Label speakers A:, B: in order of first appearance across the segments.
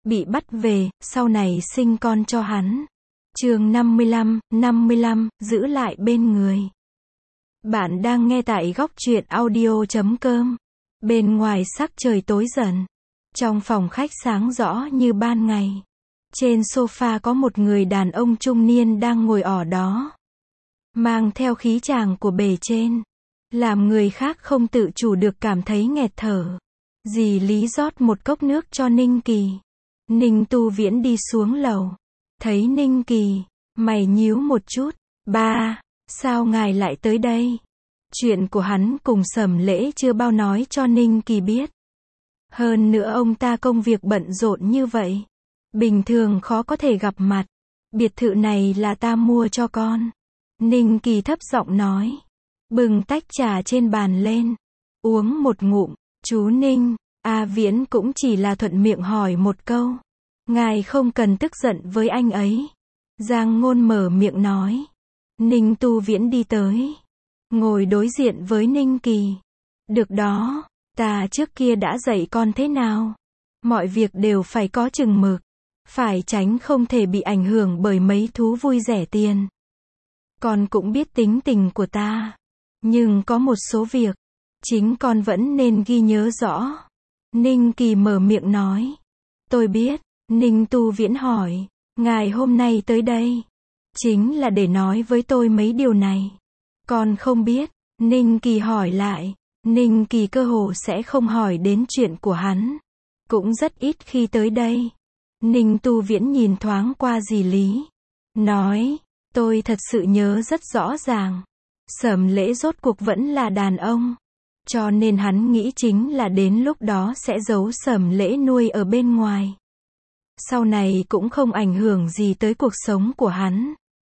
A: bị bắt về, sau này sinh con cho hắn. Chương 55, giữ lại bên người. Bạn đang nghe tại góc truyện audio.com. Bên ngoài sắc trời tối dần. Trong phòng khách sáng rõ như ban ngày. Trên sofa có một người đàn ông trung niên đang ngồi ở đó. Mang theo khí chàng của bề trên. Làm người khác không tự chủ được cảm thấy nghẹt thở. Dì Lý rót một cốc nước cho Ninh Kỳ. Ninh Tu Viễn đi xuống lầu. Thấy Ninh Kỳ, mày nhíu một chút. Ba, sao ngài lại tới đây? Chuyện của hắn cùng Sầm Lễ chưa bao nói cho Ninh Kỳ biết. Hơn nữa ông ta công việc bận rộn như vậy. Bình thường khó có thể gặp mặt. Biệt thự này là ta mua cho con. Ninh Kỳ thấp giọng nói. Bừng tách trà trên bàn lên. Uống một ngụm. Chú Ninh, A Viễn cũng chỉ là thuận miệng hỏi một câu. Ngài không cần tức giận với anh ấy. Giang Ngôn mở miệng nói. Ninh Tu Viễn đi tới. Ngồi đối diện với Ninh Kỳ. Được đó, ta trước kia đã dạy con thế nào. Mọi việc đều phải có chừng mực. Phải tránh không thể bị ảnh hưởng bởi mấy thú vui rẻ tiền. Con cũng biết tính tình của ta. Nhưng có một số việc, chính con vẫn nên ghi nhớ rõ. Ninh Kỳ mở miệng nói. Tôi biết. Ninh Tu Viễn hỏi. Ngài hôm nay tới đây. Chính là để nói với tôi mấy điều này. Con không biết. Ninh Kỳ hỏi lại. Ninh Kỳ cơ hồ sẽ không hỏi đến chuyện của hắn. Cũng rất ít khi tới đây. Ninh Tu Viễn nhìn thoáng qua dì Lý. Nói. Tôi thật sự nhớ rất rõ ràng. Sầm Lễ rốt cuộc vẫn là đàn ông. Cho nên hắn nghĩ chính là đến lúc đó sẽ giấu Sầm Lễ nuôi ở bên ngoài. Sau này cũng không ảnh hưởng gì tới cuộc sống của hắn.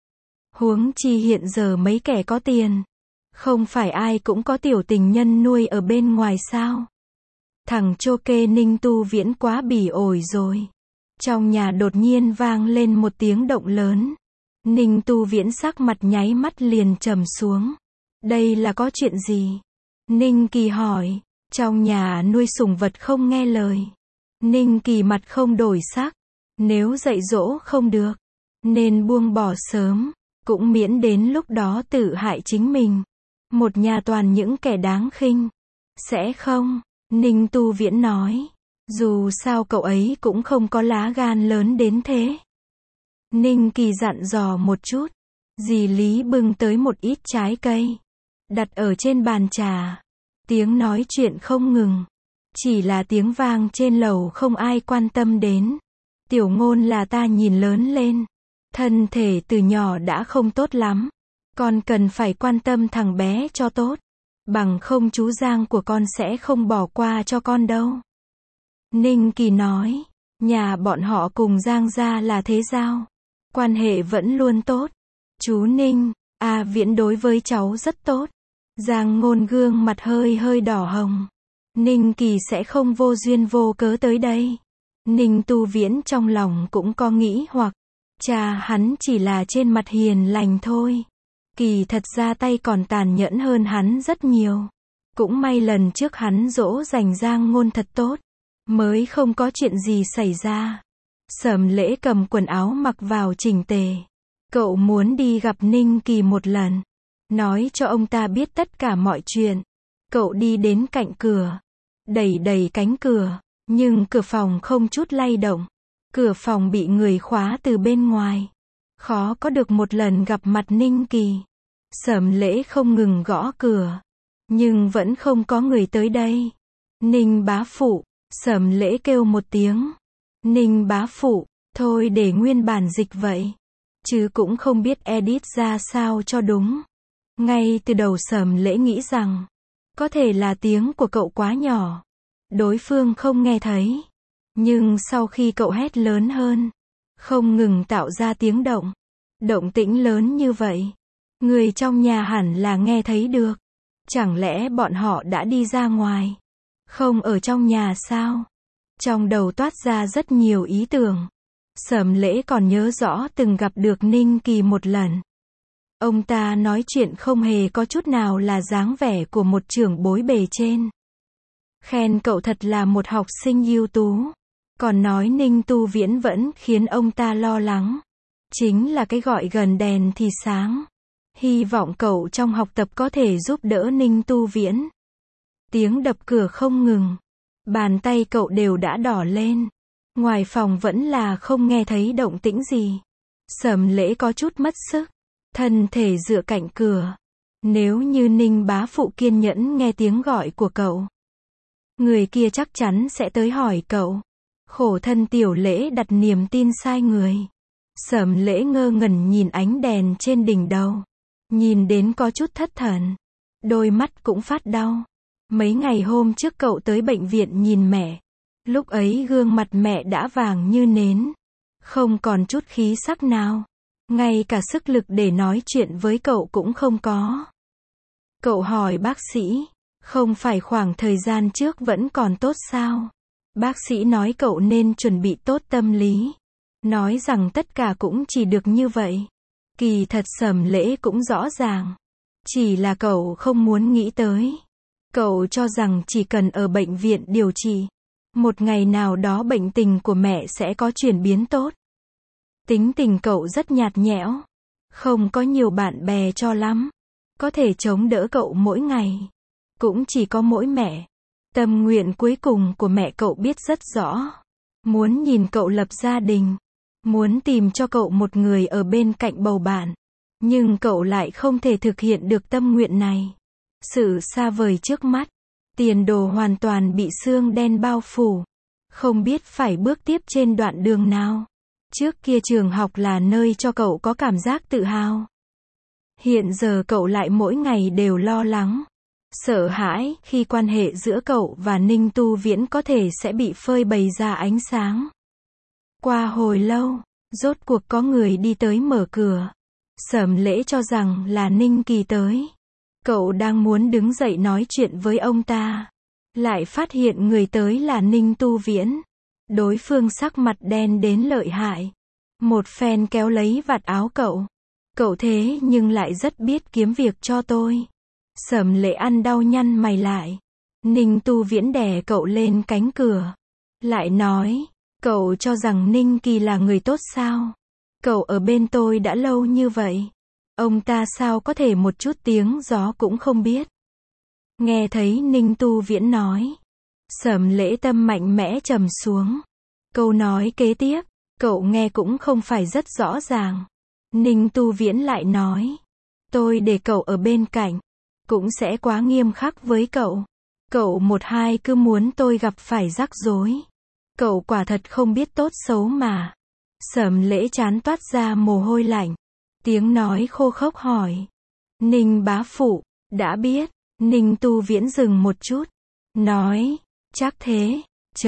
A: Huống chi hiện giờ mấy kẻ có tiền. Không phải ai cũng có tiểu tình nhân nuôi ở bên ngoài sao. Thằng chô kê Ninh Tu Viễn quá bỉ ổi rồi. Trong nhà đột nhiên vang lên một tiếng động lớn. Ninh Tu Viễn sắc mặt nháy mắt liền trầm xuống. Đây là có chuyện gì? Ninh Kỳ hỏi. Trong nhà nuôi sủng vật không nghe lời. Ninh Kỳ mặt không đổi sắc. Nếu dạy dỗ không được, nên buông bỏ sớm, cũng miễn đến lúc đó tự hại chính mình. Một nhà toàn những kẻ đáng khinh. Sẽ không, Ninh Tu Viễn nói. Dù sao cậu ấy cũng không có lá gan lớn đến thế. Ninh Kỳ dặn dò một chút. Dì Lý bưng tới một ít trái cây. Đặt ở trên bàn trà. Tiếng nói chuyện không ngừng. Chỉ là tiếng vang trên lầu không ai quan tâm đến. Tiểu Ngôn là ta nhìn lớn lên. Thân thể từ nhỏ đã không tốt lắm. Con cần phải quan tâm thằng bé cho tốt. Bằng không chú Giang của con sẽ không bỏ qua cho con đâu. Ninh Kỳ nói. Nhà bọn họ cùng Giang gia là thế giao. Quan hệ vẫn luôn tốt. Chú Ninh, A Viễn đối với cháu rất tốt. Giang Ngôn gương mặt hơi hơi đỏ hồng. Ninh Kỳ sẽ không vô duyên vô cớ tới đây. Ninh Tu Viễn trong lòng cũng có nghĩ hoặc. Cha hắn chỉ là trên mặt hiền lành thôi. Kỳ thật ra tay còn tàn nhẫn hơn hắn rất nhiều. Cũng may lần trước hắn dỗ dành Giang Ngôn thật tốt. Mới không có chuyện gì xảy ra. Sầm Lễ cầm quần áo mặc vào chỉnh tề. Cậu muốn đi gặp Ninh Kỳ một lần. Nói cho ông ta biết tất cả mọi chuyện. Cậu đi đến cạnh cửa. Đẩy đẩy cánh cửa. Nhưng cửa phòng không chút lay động. Cửa phòng bị người khóa từ bên ngoài. Khó có được một lần gặp mặt Ninh Kỳ. Sầm Lễ không ngừng gõ cửa. Nhưng vẫn không có người tới đây. Ninh bá phụ. Sầm Lễ kêu một tiếng. Ninh bá phụ. Thôi để nguyên bản dịch vậy. Chứ cũng không biết edit ra sao cho đúng. Ngay từ đầu Sầm Lễ nghĩ rằng. Có thể là tiếng của cậu quá nhỏ. Đối phương không nghe thấy. Nhưng sau khi cậu hét lớn hơn. Không ngừng tạo ra tiếng động. Động tĩnh lớn như vậy. Người trong nhà hẳn là nghe thấy được. Chẳng lẽ bọn họ đã đi ra ngoài? Không ở trong nhà sao? Trong đầu toát ra rất nhiều ý tưởng. Sầm Lễ còn nhớ rõ từng gặp được Ninh Kỳ một lần. Ông ta nói chuyện không hề có chút nào là dáng vẻ của một trưởng bối bề trên. Khen cậu thật là một học sinh ưu tú. Còn nói Ninh Tu Viễn vẫn khiến ông ta lo lắng. Chính là cái gọi gần đèn thì sáng. Hy vọng cậu trong học tập có thể giúp đỡ Ninh Tu Viễn. Tiếng đập cửa không ngừng. Bàn tay cậu đều đã đỏ lên. Ngoài phòng vẫn là không nghe thấy động tĩnh gì. Sầm Lễ có chút mất sức. Thân thể dựa cạnh cửa. Nếu như Ninh bá phụ kiên nhẫn nghe tiếng gọi của cậu, người kia chắc chắn sẽ tới hỏi cậu. Khổ thân Tiểu Lễ đặt niềm tin sai người. Sầm Lễ ngơ ngẩn nhìn ánh đèn trên đỉnh đầu. Nhìn đến có chút thất thần. Đôi mắt cũng phát đau. Mấy ngày hôm trước cậu tới bệnh viện nhìn mẹ. Lúc ấy gương mặt mẹ đã vàng như nến. Không còn chút khí sắc nào. Ngay cả sức lực để nói chuyện với cậu cũng không có. Cậu hỏi bác sĩ, không phải khoảng thời gian trước vẫn còn tốt sao? Bác sĩ nói cậu nên chuẩn bị tốt tâm lý. Nói rằng tất cả cũng chỉ được như vậy. Kỳ thật Sầm Lễ cũng rõ ràng. Chỉ là cậu không muốn nghĩ tới. Cậu cho rằng chỉ cần ở bệnh viện điều trị, một ngày nào đó bệnh tình của mẹ sẽ có chuyển biến tốt. Tính tình cậu rất nhạt nhẽo. Không có nhiều bạn bè cho lắm. Có thể chống đỡ cậu mỗi ngày. Cũng chỉ có mỗi mẹ. Tâm nguyện cuối cùng của mẹ cậu biết rất rõ. Muốn nhìn cậu lập gia đình. Muốn tìm cho cậu một người ở bên cạnh bầu bạn. Nhưng cậu lại không thể thực hiện được tâm nguyện này. Sự xa vời trước mắt. Tiền đồ hoàn toàn bị sương đen bao phủ. Không biết phải bước tiếp trên đoạn đường nào. Trước kia trường học là nơi cho cậu có cảm giác tự hào. Hiện giờ cậu lại mỗi ngày đều lo lắng. Sợ hãi khi quan hệ giữa cậu và Ninh Tu Viễn có thể sẽ bị phơi bày ra ánh sáng. Qua hồi lâu, rốt cuộc có người đi tới mở cửa. Sầm Lễ cho rằng là Ninh Kỳ tới. Cậu đang muốn đứng dậy nói chuyện với ông ta. Lại phát hiện người tới là Ninh Tu Viễn. Đối phương sắc mặt đen đến lợi hại. Một phen kéo lấy vạt áo cậu. Cậu thế nhưng lại rất biết kiếm việc cho tôi. Sầm Lễ ăn đau nhăn mày lại. Ninh Tu Viễn đè cậu lên cánh cửa. Lại nói, cậu cho rằng Ninh Kỳ là người tốt sao? Cậu ở bên tôi đã lâu như vậy. Ông ta sao có thể một chút tiếng gió cũng không biết? Nghe thấy Ninh Tu Viễn nói. Sầm Lễ tâm mạnh mẽ trầm xuống. Câu nói kế tiếp, cậu nghe cũng không phải rất rõ ràng. Ninh Tu Viễn lại nói. Tôi để cậu ở bên cạnh. Cũng sẽ quá nghiêm khắc với cậu. Cậu một hai cứ muốn tôi gặp phải rắc rối. Cậu quả thật không biết tốt xấu mà. Sầm Lễ chán toát ra mồ hôi lạnh. Tiếng nói khô khốc hỏi. Ninh bá phụ, đã biết. Ninh Tu Viễn dừng một chút. Nói, chắc thế.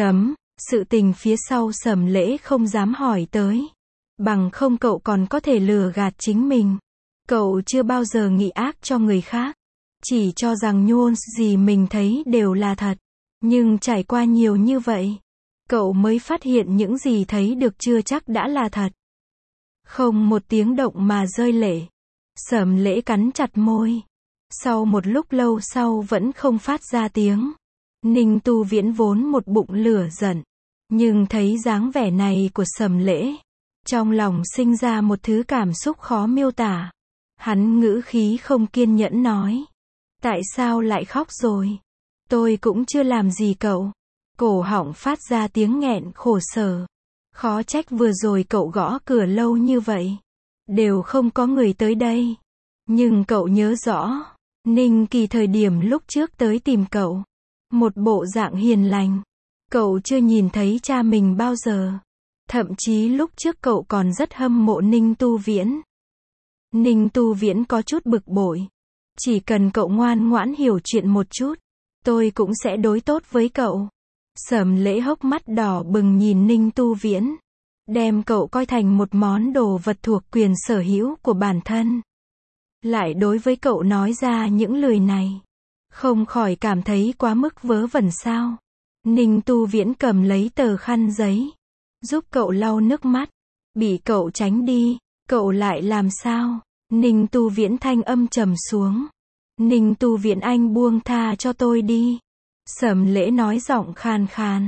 A: Sự tình phía sau Sầm Lễ không dám hỏi tới. Bằng không cậu còn có thể lừa gạt chính mình. Cậu chưa bao giờ nghĩ ác cho người khác. Chỉ cho rằng nhôn gì mình thấy đều là thật. Nhưng trải qua nhiều như vậy, cậu mới phát hiện những gì thấy được chưa chắc đã là thật. Không một tiếng động mà rơi lệ. Sầm Lễ cắn chặt môi. Sau một lúc lâu sau vẫn không phát ra tiếng. Ninh Tu Viễn vốn một bụng lửa giận. Nhưng thấy dáng vẻ này của Sầm Lễ. Trong lòng sinh ra một thứ cảm xúc khó miêu tả. Hắn ngữ khí không kiên nhẫn nói. Tại sao lại khóc rồi? Tôi cũng chưa làm gì cậu. Cổ họng phát ra tiếng nghẹn khổ sở. Khó trách vừa rồi cậu gõ cửa lâu như vậy. Đều không có người tới đây. Nhưng cậu nhớ rõ. Ninh Kỳ thời điểm lúc trước tới tìm cậu. Một bộ dạng hiền lành. Cậu chưa nhìn thấy cha mình bao giờ. Thậm chí lúc trước cậu còn rất hâm mộ Ninh Tu Viễn. Ninh Tu Viễn có chút bực bội. Chỉ cần cậu ngoan ngoãn hiểu chuyện một chút, tôi cũng sẽ đối tốt với cậu. Sầm Lễ hốc mắt đỏ bừng nhìn Ninh Tu Viễn. Đem cậu coi thành một món đồ vật thuộc quyền sở hữu của bản thân. Lại đối với cậu nói ra những lời này. Không khỏi cảm thấy quá mức vớ vẩn sao. Ninh Tu Viễn cầm lấy tờ khăn giấy. Giúp cậu lau nước mắt. Bị cậu tránh đi. Cậu lại làm sao? Ninh Tu Viễn thanh âm trầm xuống. Ninh Tu Viễn anh buông tha cho tôi đi. Sầm Lễ nói giọng khàn khàn.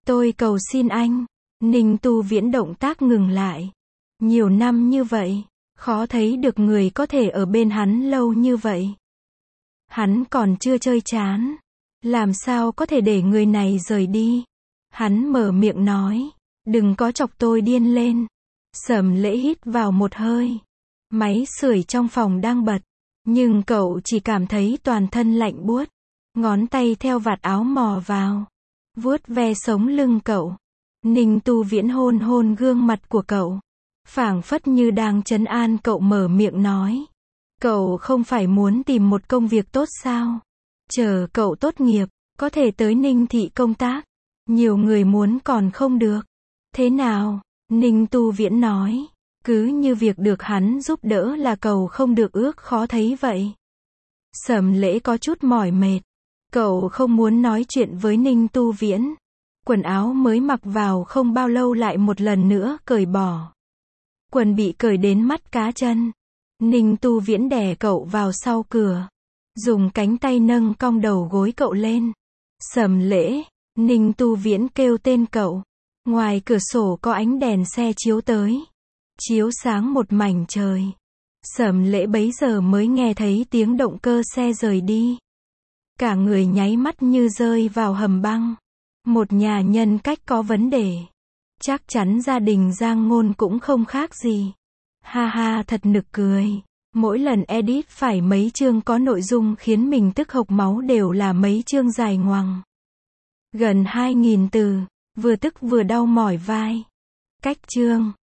A: Tôi cầu xin anh. Ninh Tu Viễn động tác ngừng lại. Nhiều năm như vậy, khó thấy được người có thể ở bên hắn lâu như vậy. Hắn còn chưa chơi chán. Làm sao có thể để người này rời đi? Hắn mở miệng nói. Đừng có chọc tôi điên lên. Sầm Lễ hít vào một hơi. Máy sưởi trong phòng đang bật. Nhưng cậu chỉ cảm thấy toàn thân lạnh buốt. Ngón tay theo vạt áo mò vào. Vuốt ve sống lưng cậu. Ninh Tu Viễn hôn hôn gương mặt của cậu. Phảng phất như đang trấn an cậu, mở miệng nói. Cậu không phải muốn tìm một công việc tốt sao? Chờ cậu tốt nghiệp, có thể tới Ninh thị công tác. Nhiều người muốn còn không được. Thế nào? Ninh Tu Viễn nói. Cứ như việc được hắn giúp đỡ là cậu không được ước khó thấy vậy. Sầm Lễ có chút mỏi mệt. Cậu không muốn nói chuyện với Ninh Tu Viễn. Quần áo mới mặc vào không bao lâu lại một lần nữa cởi bỏ. Quần bị cởi đến mắt cá chân. Ninh Tu Viễn đè cậu vào sau cửa. Dùng cánh tay nâng cong đầu gối cậu lên. Sầm Lễ. Ninh Tu Viễn kêu tên cậu. Ngoài cửa sổ có ánh đèn xe chiếu tới. Chiếu sáng một mảnh trời. Sầm Lễ bấy giờ mới nghe thấy tiếng động cơ xe rời đi. Cả người nháy mắt như rơi vào hầm băng. Một nhà nhân cách có vấn đề. Chắc chắn gia đình Giang Ngôn cũng không khác gì. Ha ha, thật nực cười. Mỗi lần edit phải mấy chương có nội dung khiến mình tức hộc máu đều là mấy chương dài ngoằng. Gần 2.000 từ. Vừa tức vừa đau mỏi vai. Cách chương.